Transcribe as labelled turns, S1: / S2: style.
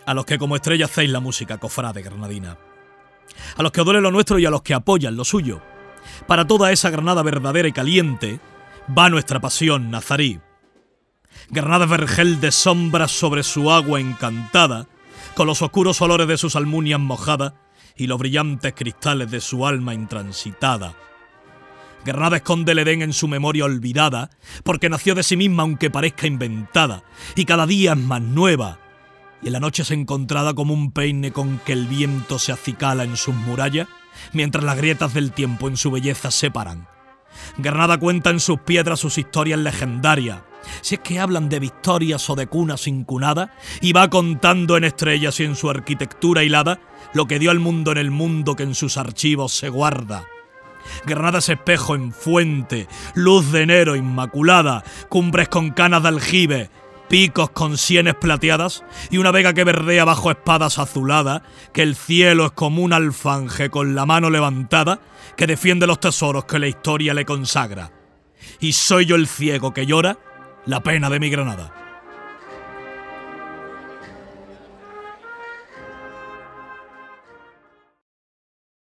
S1: a los que como estrella hacéis la música cofrade granadina, a los que os duele lo nuestro y a los que apoyan lo suyo. Para toda esa Granada verdadera y caliente va nuestra pasión nazarí. Granada es vergel de sombras sobre su agua encantada, con los oscuros olores de sus almunias mojadas y los brillantes cristales de su alma intransitada. Granada esconde el Edén en su memoria olvidada, porque nació de sí misma aunque parezca inventada, y cada día es más nueva, y en la noche es encontrada como un peine con que el viento se acicala en sus murallas, mientras las grietas del tiempo en su belleza se paran. Granada cuenta en sus piedras sus historias legendarias, si es que hablan de victorias o de cunas incunadas, y va contando en estrellas y en su arquitectura hilada lo que dio al mundo en el mundo que en sus archivos se guarda. Granada es espejo en fuente, luz de enero inmaculada, cumbres con canas de aljibe, picos con sienes plateadas y una vega que verdea bajo espadas azuladas, que el cielo es como un alfanje con la mano levantada que defiende los tesoros que la historia le consagra. Y soy yo el ciego que llora la pena de mi Granada.